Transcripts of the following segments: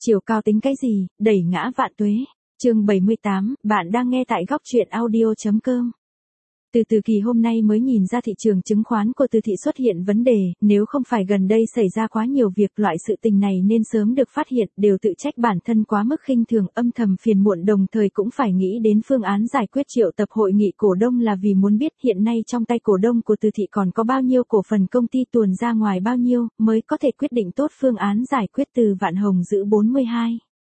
Chiều cao tính cái gì, đẩy ngã vạn tuế. Chương 78, bạn đang nghe tại góc truyện audio.com. Từ Kỳ hôm nay mới nhìn ra thị trường chứng khoán của Từ thị xuất hiện vấn đề, nếu không phải gần đây xảy ra quá nhiều việc loại sự tình này nên sớm được phát hiện, đều tự trách bản thân quá mức khinh thường, âm thầm phiền muộn, đồng thời cũng phải nghĩ đến phương án giải quyết. Triệu tập hội nghị cổ đông là vì muốn biết hiện nay trong tay cổ đông của Từ thị còn có bao nhiêu cổ phần công ty, tuồn ra ngoài bao nhiêu, mới có thể quyết định tốt phương án giải quyết. Từ Vạn Hồng giữ 42.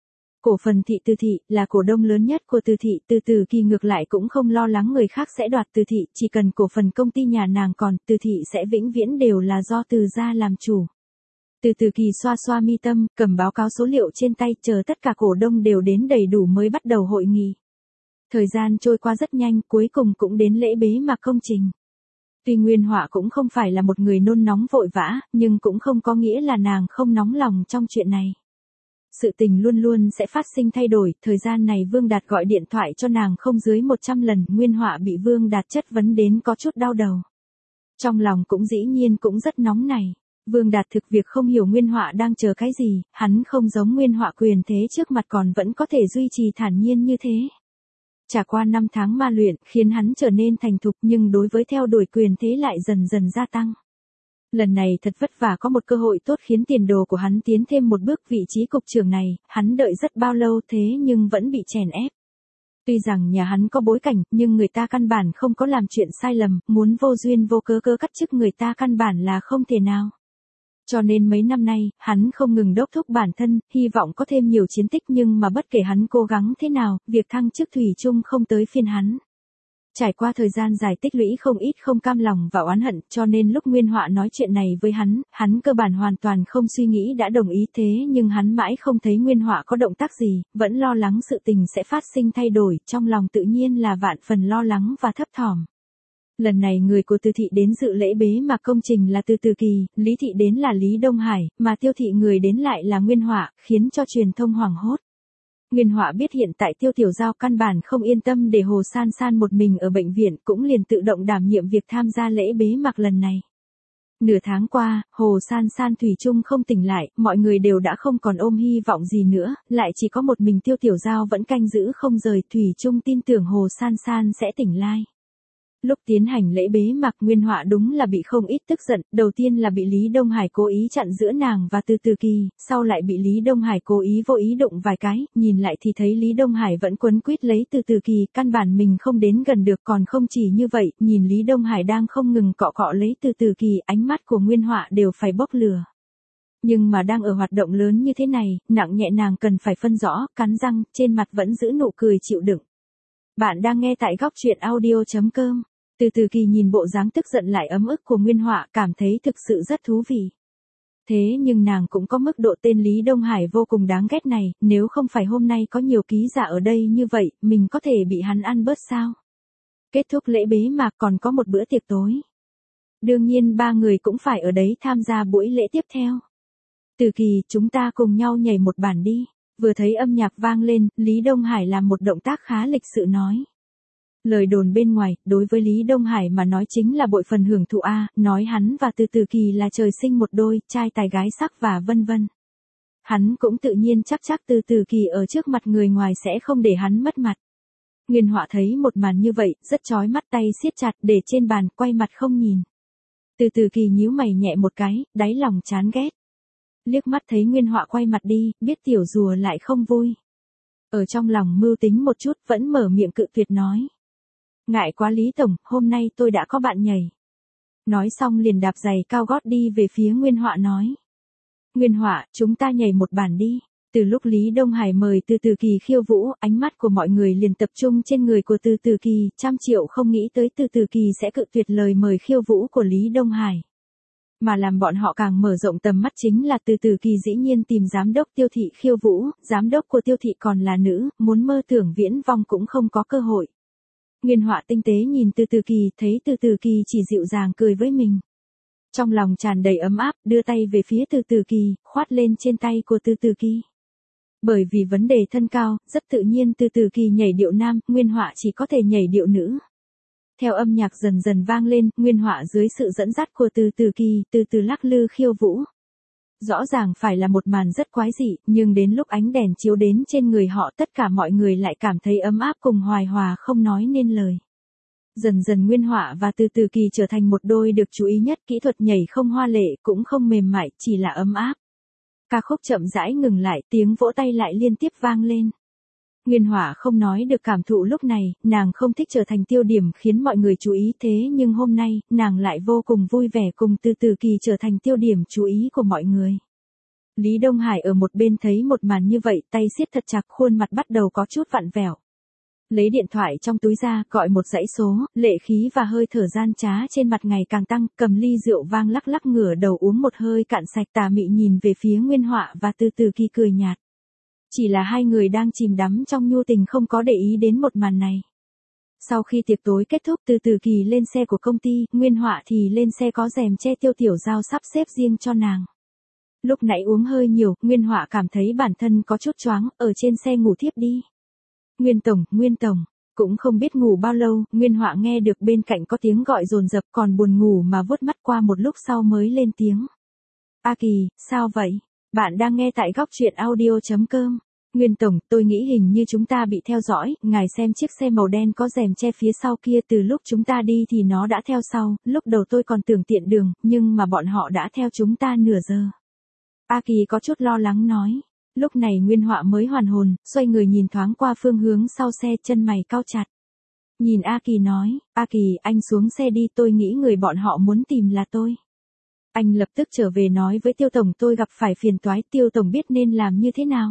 Cổ phần thị. Từ thị là cổ đông lớn nhất của Từ thị. Từ Kỳ ngược lại cũng không lo lắng người khác sẽ đoạt Từ thị, chỉ cần cổ phần công ty nhà nàng còn, Từ thị sẽ vĩnh viễn đều là do Từ gia làm chủ. Từ Kỳ xoa xoa mi tâm, cầm báo cáo số liệu trên tay, chờ tất cả cổ đông đều đến đầy đủ mới bắt đầu hội nghị. Thời gian trôi qua rất nhanh, cuối cùng cũng đến lễ bế mạc công trình. Tuy Nguyên Họa cũng không phải là một người nôn nóng vội vã, nhưng cũng không có nghĩa là nàng không nóng lòng trong chuyện này. Sự tình luôn luôn sẽ phát sinh thay đổi, thời gian này Vương Đạt gọi điện thoại cho nàng không dưới 100 lần, Nguyên Họa bị Vương Đạt chất vấn đến có chút đau đầu. Trong lòng cũng dĩ nhiên cũng rất nóng này. Vương Đạt thực việc không hiểu Nguyên Họa đang chờ cái gì, hắn không giống Nguyên Họa quyền thế trước mặt còn vẫn có thể duy trì thản nhiên như thế. Trải qua 5 tháng ma luyện, khiến hắn trở nên thành thục, nhưng đối với theo đuổi quyền thế lại dần dần gia tăng. Lần này thật vất vả có một cơ hội tốt khiến tiền đồ của hắn tiến thêm một bước, vị trí cục trưởng này, hắn đợi rất bao lâu thế nhưng vẫn bị chèn ép. Tuy rằng nhà hắn có bối cảnh, nhưng người ta căn bản không có làm chuyện sai lầm, muốn vô duyên vô cớ cắt chức người ta căn bản là không thể nào. Cho nên mấy năm nay, hắn không ngừng đốc thúc bản thân, hy vọng có thêm nhiều chiến tích, nhưng mà bất kể hắn cố gắng thế nào, việc thăng chức thủy chung không tới phiên hắn. Trải qua thời gian dài tích lũy không ít không cam lòng và oán hận, cho nên lúc Nguyên Họa nói chuyện này với hắn cơ bản hoàn toàn không suy nghĩ đã đồng ý, thế nhưng hắn mãi không thấy Nguyên Họa có động tác gì, vẫn lo lắng sự tình sẽ phát sinh thay đổi, trong lòng tự nhiên là vạn phần lo lắng và thấp thỏm. Lần này người của Từ thị đến dự lễ bế mạc công trình là Từ Kỳ, Lý thị đến là Lý Đông Hải, mà Tiêu thị người đến lại là Nguyên Họa, khiến cho truyền thông hoảng hốt. Nguyên Họa biết hiện tại Tiêu Tiểu Giao căn bản không yên tâm để Hồ San San một mình ở bệnh viện, cũng liền tự động đảm nhiệm việc tham gia lễ bế mạc lần này. Nửa tháng qua, Hồ San San thủy chung không tỉnh lại, mọi người đều đã không còn ôm hy vọng gì nữa, lại chỉ có một mình Tiêu Tiểu Giao vẫn canh giữ không rời, thủy chung tin tưởng Hồ San San sẽ tỉnh lại. Lúc tiến hành lễ bế mạc, Nguyên Họa đúng là bị không ít tức giận, đầu tiên là bị Lý Đông Hải cố ý chặn giữa nàng và Từ Kỳ, sau lại bị Lý Đông Hải cố ý vô ý đụng vài cái, nhìn lại thì thấy Lý Đông Hải vẫn quấn quýt lấy Từ Kỳ, căn bản mình không đến gần được, còn không chỉ như vậy, nhìn Lý Đông Hải đang không ngừng cọ cọ lấy Từ Kỳ, ánh mắt của Nguyên Họa đều phải bốc lửa. Nhưng mà đang ở hoạt động lớn như thế này, nặng nhẹ nàng cần phải phân rõ, cắn răng, trên mặt vẫn giữ nụ cười chịu đựng. Bạn đang nghe tại góc truyện audio.com. Từ Kỳ nhìn bộ dáng tức giận lại ấm ức của Nguyên Họa, cảm thấy thực sự rất thú vị. Thế nhưng nàng cũng có mức độ tên Lý Đông Hải vô cùng đáng ghét này, nếu không phải hôm nay có nhiều ký giả ở đây như vậy, mình có thể bị hắn ăn bớt sao? Kết thúc lễ bế mạc còn có một bữa tiệc tối. Đương nhiên ba người cũng phải ở đấy tham gia buổi lễ tiếp theo. Từ Kỳ, chúng ta cùng nhau nhảy một bản đi. Vừa thấy âm nhạc vang lên, Lý Đông Hải làm một động tác khá lịch sự nói. Lời đồn bên ngoài, đối với Lý Đông Hải mà nói chính là bội phần hưởng thụ a, nói hắn và Từ Kỳ là trời sinh một đôi, trai tài gái sắc và vân vân. Hắn cũng tự nhiên chắc Từ Kỳ ở trước mặt người ngoài sẽ không để hắn mất mặt. Nguyên Họa thấy một màn như vậy, rất chói mắt, tay siết chặt để trên bàn, quay mặt không nhìn. Từ Kỳ nhíu mày nhẹ một cái, đáy lòng chán ghét. Liếc mắt thấy Nguyên Họa quay mặt đi, biết tiểu rùa lại không vui. Ở trong lòng mưu tính một chút, vẫn mở miệng cự tuyệt nói. Ngại quá Lý Tổng, hôm nay tôi đã có bạn nhảy. Nói xong liền đạp giày cao gót đi về phía Nguyên Họa nói. Nguyên Họa, chúng ta nhảy một bản đi. Từ lúc Lý Đông Hải mời Từ Kỳ khiêu vũ, ánh mắt của mọi người liền tập trung trên người của Từ Kỳ, 100.000.000 không nghĩ tới Từ Kỳ sẽ cự tuyệt lời mời khiêu vũ của Lý Đông Hải. Mà làm bọn họ càng mở rộng tầm mắt chính là Từ Kỳ dĩ nhiên tìm giám đốc Tiêu thị khiêu vũ, giám đốc của Tiêu thị còn là nữ, muốn mơ tưởng viễn vong cũng không có cơ hội. Nguyên Họa tinh tế nhìn Từ Kỳ, thấy Từ Kỳ chỉ dịu dàng cười với mình. Trong lòng tràn đầy ấm áp, đưa tay về phía Từ Kỳ, khoát lên trên tay của Từ Kỳ. Bởi vì vấn đề thân cao, rất tự nhiên Từ Kỳ nhảy điệu nam, Nguyên Họa chỉ có thể nhảy điệu nữ. Theo âm nhạc dần dần vang lên, Nguyên Họa dưới sự dẫn dắt của Từ Kỳ, từ từ lắc lư khiêu vũ. Rõ ràng phải là một màn rất quái dị, nhưng đến lúc ánh đèn chiếu đến trên người họ tất cả mọi người lại cảm thấy ấm áp cùng hoài hòa không nói nên lời. Dần dần Nguyên Họa và Từ Từ Kỳ trở thành một đôi được chú ý nhất, kỹ thuật nhảy không hoa lệ cũng không mềm mại, chỉ là ấm áp. Ca khúc chậm rãi ngừng lại, tiếng vỗ tay lại liên tiếp vang lên. Nguyên Họa không nói được cảm thụ lúc này, nàng không thích trở thành tiêu điểm khiến mọi người chú ý thế nhưng hôm nay, nàng lại vô cùng vui vẻ cùng Từ Từ Kỳ trở thành tiêu điểm chú ý của mọi người. Lý Đông Hải ở một bên thấy một màn như vậy, tay siết thật chặt, khuôn mặt bắt đầu có chút vặn vẹo. Lấy điện thoại trong túi ra, gọi một dãy số, lệ khí và hơi thở gian trá trên mặt ngày càng tăng, cầm ly rượu vang lắc lắc ngửa đầu uống một hơi cạn sạch, tà mị nhìn về phía Nguyên Họa và Từ Từ Kỳ cười nhạt. Chỉ là hai người đang chìm đắm trong nhu tình không có để ý đến một màn này. Sau khi tiệc tối kết thúc, Từ Từ Kỳ lên xe của công ty, Nguyên Họa thì lên xe có rèm che Tiêu Tiểu Giao sắp xếp riêng cho nàng. Lúc nãy uống hơi nhiều, Nguyên Họa cảm thấy bản thân có chút choáng, ở trên xe ngủ thiếp đi. Nguyên Tổng, cũng không biết ngủ bao lâu, Nguyên Họa nghe được bên cạnh có tiếng gọi dồn dập, còn buồn ngủ mà vuốt mắt qua một lúc sau mới lên tiếng. A Kỳ, sao vậy? Bạn đang nghe tại góc truyện audio.com. Nguyên Tổng, tôi nghĩ hình như chúng ta bị theo dõi, ngài xem chiếc xe màu đen có rèm che phía sau kia, từ lúc chúng ta đi thì nó đã theo sau, lúc đầu tôi còn tưởng tiện đường, nhưng mà bọn họ đã theo chúng ta nửa giờ. A Kỳ có chút lo lắng nói. Lúc này Nguyên Họa mới hoàn hồn, xoay người nhìn thoáng qua phương hướng sau xe, chân mày cau chặt. Nhìn A Kỳ nói, A Kỳ, anh xuống xe đi, tôi nghĩ người bọn họ muốn tìm là tôi. Anh lập tức trở về nói với Tiêu Tổng tôi gặp phải phiền toái, Tiêu Tổng biết nên làm như thế nào.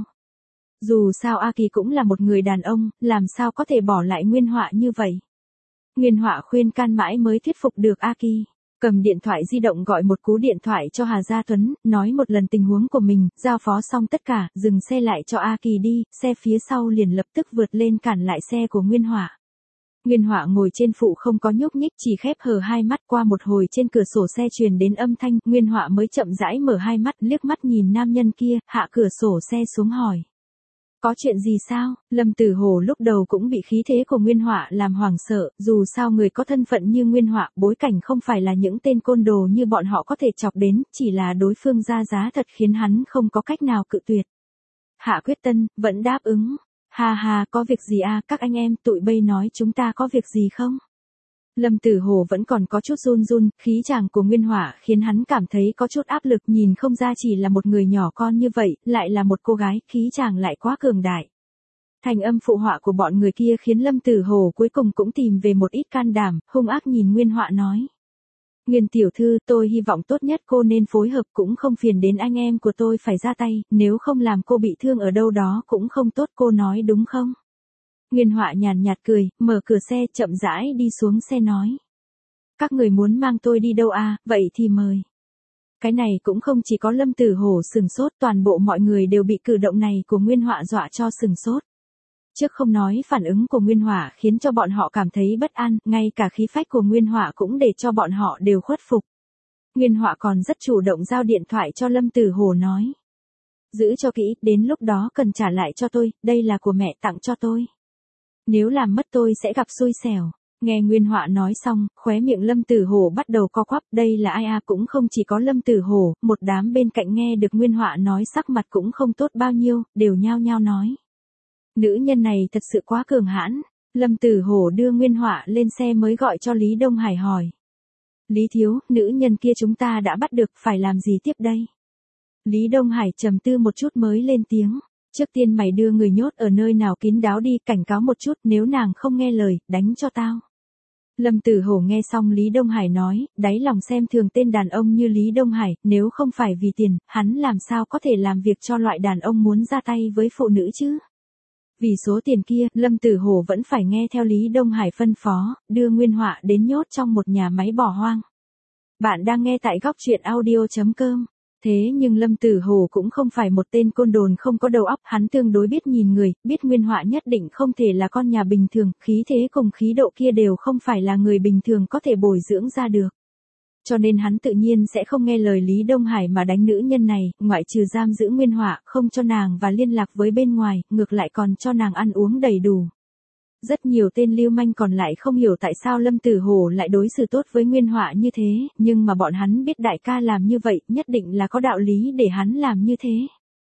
Dù sao A Kỳ cũng là một người đàn ông, làm sao có thể bỏ lại Nguyên Họa như vậy. Nguyên Họa khuyên can mãi mới thuyết phục được A Kỳ. Cầm điện thoại di động gọi một cú điện thoại cho Hà Gia Tuấn, nói một lần tình huống của mình, giao phó xong tất cả, dừng xe lại cho A Kỳ đi, xe phía sau liền lập tức vượt lên cản lại xe của Nguyên Họa. Nguyên Họa ngồi trên phụ không có nhúc nhích, chỉ khép hờ hai mắt, qua một hồi trên cửa sổ xe truyền đến âm thanh, Nguyên Họa mới chậm rãi mở hai mắt, liếc mắt nhìn nam nhân kia, hạ cửa sổ xe xuống hỏi. Có chuyện gì sao? Lâm Tử Hồ lúc đầu cũng bị khí thế của Nguyên Họa làm hoảng sợ, dù sao người có thân phận như Nguyên Họa, bối cảnh không phải là những tên côn đồ như bọn họ có thể chọc đến, chỉ là đối phương ra giá thật khiến hắn không có cách nào cự tuyệt. Hạ Quyết Tân, vẫn đáp ứng. Ha ha, có việc gì à, các anh em, tụi bây nói chúng ta có việc gì không? Lâm Tử Hồ vẫn còn có chút run run, khí chàng của Nguyên Họa khiến hắn cảm thấy có chút áp lực, nhìn không ra chỉ là một người nhỏ con như vậy, lại là một cô gái, khí chàng lại quá cường đại. Thành âm phụ họa của bọn người kia khiến Lâm Tử Hồ cuối cùng cũng tìm về một ít can đảm, hung ác nhìn Nguyên Họa nói. Nguyên tiểu thư, tôi hy vọng tốt nhất cô nên phối hợp, cũng không phiền đến anh em của tôi phải ra tay, nếu không làm cô bị thương ở đâu đó cũng không tốt, cô nói đúng không? Nguyên Họa nhàn nhạt cười, mở cửa xe, chậm rãi đi xuống xe nói. Các người muốn mang tôi đi đâu à, vậy thì mời. Cái này cũng không chỉ có Lâm Tử Hồ sừng sốt, toàn bộ mọi người đều bị cử động này của Nguyên Họa dọa cho sừng sốt. Trước không nói phản ứng của Nguyên Họa khiến cho bọn họ cảm thấy bất an, ngay cả khí phách của Nguyên Họa cũng để cho bọn họ đều khuất phục. Nguyên Họa còn rất chủ động giao điện thoại cho Lâm Tử Hồ nói. Giữ cho kỹ, đến lúc đó cần trả lại cho tôi, đây là của mẹ tặng cho tôi. Nếu làm mất tôi sẽ gặp xui xẻo. Nghe Nguyên Họa nói xong, khóe miệng Lâm Tử Hồ bắt đầu co quắp, đây là ai à, cũng không chỉ có Lâm Tử Hồ, một đám bên cạnh nghe được Nguyên Họa nói sắc mặt cũng không tốt bao nhiêu, đều nhao nhao nói. Nữ nhân này thật sự quá cường hãn. Lâm Tử Hồ đưa Nguyên Họa lên xe mới gọi cho Lý Đông Hải hỏi. Lý thiếu, nữ nhân kia chúng ta đã bắt được, phải làm gì tiếp đây? Lý Đông Hải trầm tư một chút mới lên tiếng. Trước tiên mày đưa người nhốt ở nơi nào kín đáo đi, cảnh cáo một chút, nếu nàng không nghe lời, đánh cho tao. Lâm Tử Hổ nghe xong Lý Đông Hải nói, đáy lòng xem thường tên đàn ông như Lý Đông Hải, nếu không phải vì tiền, hắn làm sao có thể làm việc cho loại đàn ông muốn ra tay với phụ nữ chứ? Vì số tiền kia, Lâm Tử Hổ vẫn phải nghe theo Lý Đông Hải phân phó, đưa Nguyên Họa đến nhốt trong một nhà máy bỏ hoang. Bạn đang nghe tại góc truyện audio.com. Thế nhưng Lâm Tử Hồ cũng không phải một tên côn đồn không có đầu óc, hắn tương đối biết nhìn người, biết Nguyên Họa nhất định không thể là con nhà bình thường, khí thế cùng khí độ kia đều không phải là người bình thường có thể bồi dưỡng ra được. Cho nên hắn tự nhiên sẽ không nghe lời Lý Đông Hải mà đánh nữ nhân này, ngoại trừ giam giữ Nguyên Họa, không cho nàng và liên lạc với bên ngoài, ngược lại còn cho nàng ăn uống đầy đủ. Rất nhiều tên lưu manh còn lại không hiểu tại sao Lâm Tử Hổ lại đối xử tốt với Nguyên Họa như thế, nhưng mà bọn hắn biết đại ca làm như vậy nhất định là có đạo lý để hắn làm như thế.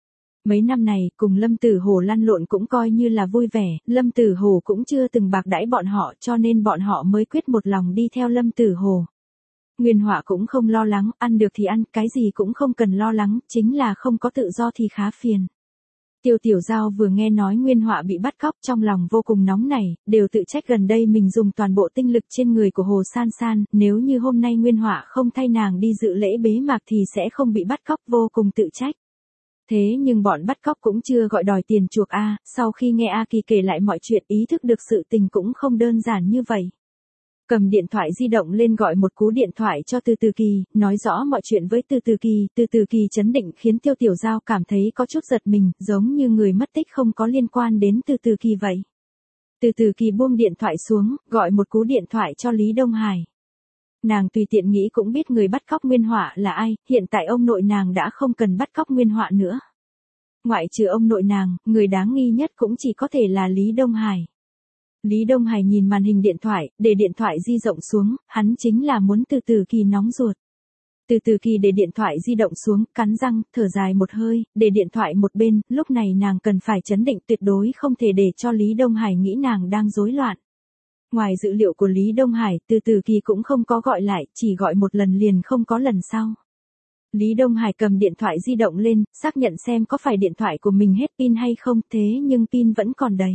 Mấy năm này, cùng Lâm Tử Hổ lăn lộn cũng coi như là vui vẻ, Lâm Tử Hổ cũng chưa từng bạc đãi bọn họ cho nên bọn họ mới quyết một lòng đi theo Lâm Tử Hổ. Nguyên Họa cũng không lo lắng, ăn được thì ăn, cái gì cũng không cần lo lắng, chính là không có tự do thì khá phiền. Tiêu Tiểu Giao vừa nghe nói Nguyên Họa bị bắt cóc trong lòng vô cùng nóng nảy, đều tự trách gần đây mình dùng toàn bộ tinh lực trên người của Hồ San San, nếu như hôm nay Nguyên Họa không thay nàng đi dự lễ bế mạc thì sẽ không bị bắt cóc, vô cùng tự trách. Thế nhưng bọn bắt cóc cũng chưa gọi đòi tiền chuộc A, sau khi nghe A Kỳ kể lại mọi chuyện ý thức được sự tình cũng không đơn giản như vậy. Cầm điện thoại di động lên gọi một cú điện thoại cho Từ Từ Kỳ, nói rõ mọi chuyện với Từ Từ Kỳ trấn định khiến Tiêu Tiểu Giao cảm thấy có chút giật mình, giống như người mất tích không có liên quan đến Từ Từ Kỳ vậy. Từ Từ Kỳ buông điện thoại xuống, gọi một cú điện thoại cho Lý Đông Hải. Nàng tùy tiện nghĩ cũng biết người bắt cóc Nguyên Họa là ai, hiện tại ông nội nàng đã không cần bắt cóc Nguyên Họa nữa. Ngoại trừ ông nội nàng, người đáng nghi nhất cũng chỉ có thể là Lý Đông Hải. Lý Đông Hải nhìn màn hình điện thoại, để điện thoại di động xuống, hắn chính là muốn Từ Từ Kỳ nóng ruột. Từ Từ Kỳ để điện thoại di động xuống, cắn răng, thở dài một hơi, để điện thoại một bên, lúc này nàng cần phải trấn định tuyệt đối không thể để cho Lý Đông Hải nghĩ nàng đang rối loạn. Ngoài dự liệu của Lý Đông Hải, Từ Từ Kỳ cũng không có gọi lại, chỉ gọi một lần liền không có lần sau. Lý Đông Hải cầm điện thoại di động lên, xác nhận xem có phải điện thoại của mình hết pin hay không, thế nhưng pin vẫn còn đầy.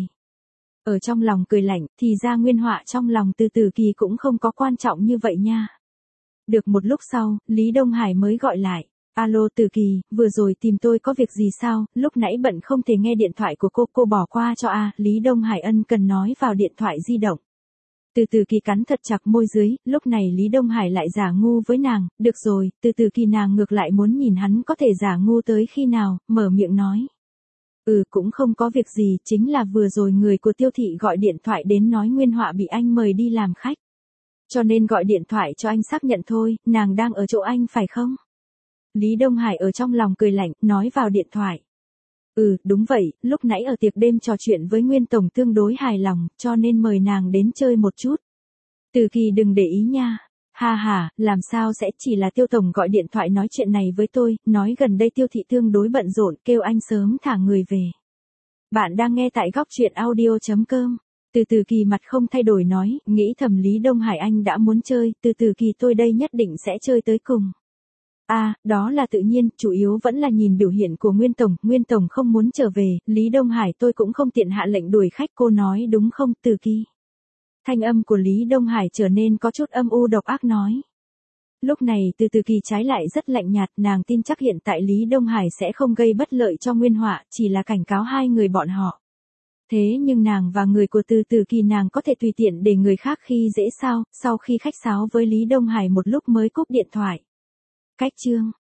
Ở trong lòng cười lạnh, thì ra Nguyên Họa trong lòng Từ Từ Kỳ cũng không có quan trọng như vậy nha. Được một lúc sau, Lý Đông Hải mới gọi lại. Alo Từ Kỳ, vừa rồi tìm tôi có việc gì sao, lúc nãy bận không thể nghe điện thoại của cô bỏ qua cho a. Lý Đông Hải ân cần nói vào điện thoại di động. Từ Từ Kỳ cắn thật chặt môi dưới, lúc này Lý Đông Hải lại giả ngu với nàng, được rồi, Từ Từ Kỳ nàng ngược lại muốn nhìn hắn có thể giả ngu tới khi nào, mở miệng nói. Cũng không có việc gì, chính là vừa rồi người của Tiêu thị gọi điện thoại đến nói Nguyên Họa bị anh mời đi làm khách. Cho nên gọi điện thoại cho anh xác nhận thôi, nàng đang ở chỗ anh phải không? Lý Đông Hải ở trong lòng cười lạnh, nói vào điện thoại. Đúng vậy, lúc nãy ở tiệc đêm trò chuyện với Nguyên Tổng tương đối hài lòng, cho nên mời nàng đến chơi một chút. Từ Kỳ đừng để ý nha. Ha, làm sao sẽ, chỉ là Tiêu Tổng gọi điện thoại nói chuyện này với tôi, nói gần đây Tiêu thị tương đối bận rộn, kêu anh sớm thả người về. Bạn đang nghe tại góc truyện audio.com. Từ Từ Kỳ mặt không thay đổi nói, nghĩ thầm Lý Đông Hải anh đã muốn chơi, Từ Từ Kỳ tôi đây nhất định sẽ chơi tới cùng. Đó là tự nhiên, chủ yếu vẫn là nhìn biểu hiện của Nguyên Tổng không muốn trở về, Lý Đông Hải tôi cũng không tiện hạ lệnh đuổi khách, cô nói đúng không Từ Kỳ? Thanh âm của Lý Đông Hải trở nên có chút âm u độc ác nói. Lúc này Từ Từ Kỳ trái lại rất lạnh nhạt, nàng tin chắc hiện tại Lý Đông Hải sẽ không gây bất lợi cho Nguyên Họa, chỉ là cảnh cáo hai người bọn họ. Thế nhưng nàng và người của Từ Từ Kỳ nàng có thể tùy tiện để người khác khi dễ sao, sau khi khách sáo với Lý Đông Hải một lúc mới cúp điện thoại. Cách chương